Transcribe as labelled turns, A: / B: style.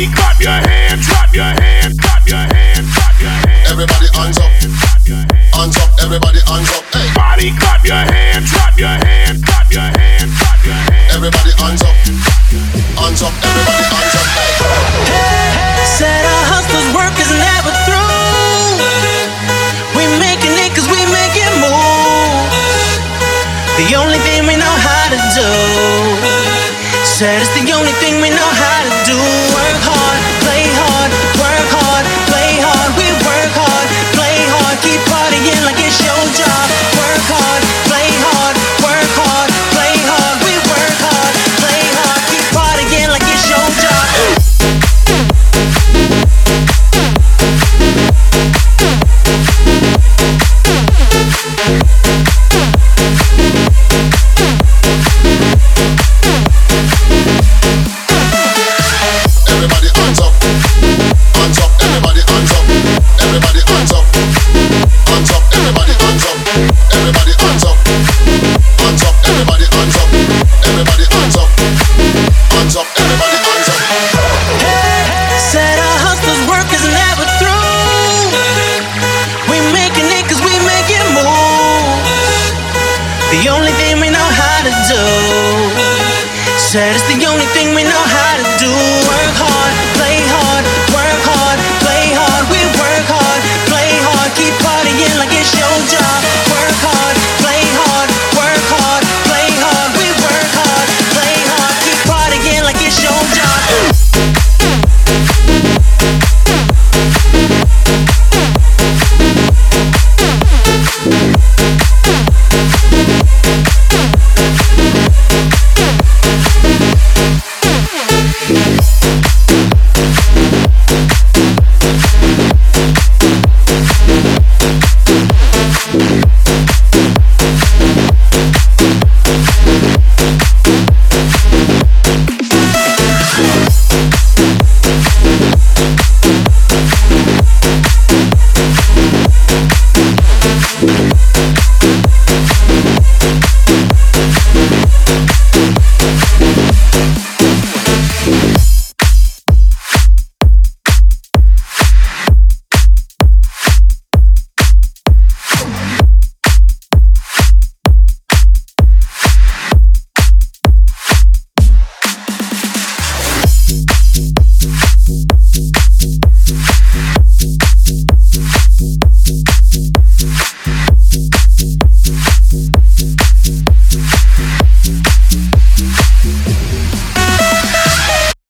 A: Everybody clap your hands, clap your hands, clap your hands, clap your hands.
B: Everybody hands up, hands up, everybody hands up. Hey.
A: Everybody clap your hands, clap your hands, clap your hands, clap your hands.
B: Everybody hands up, hands up, everybody hands up.
C: Hey. Said our hustlers' work is never through. We making it 'cause we make it move. The only thing we know how to do. Said it's the only thing we know how to do. Work hard, play hard, work hard, play hard. We work hard, play hard, keep partying like it's your job. Work hard, play hard, work hard, play hard. We work hard, play hard, keep partying like it's your job. Said it's the only thing we know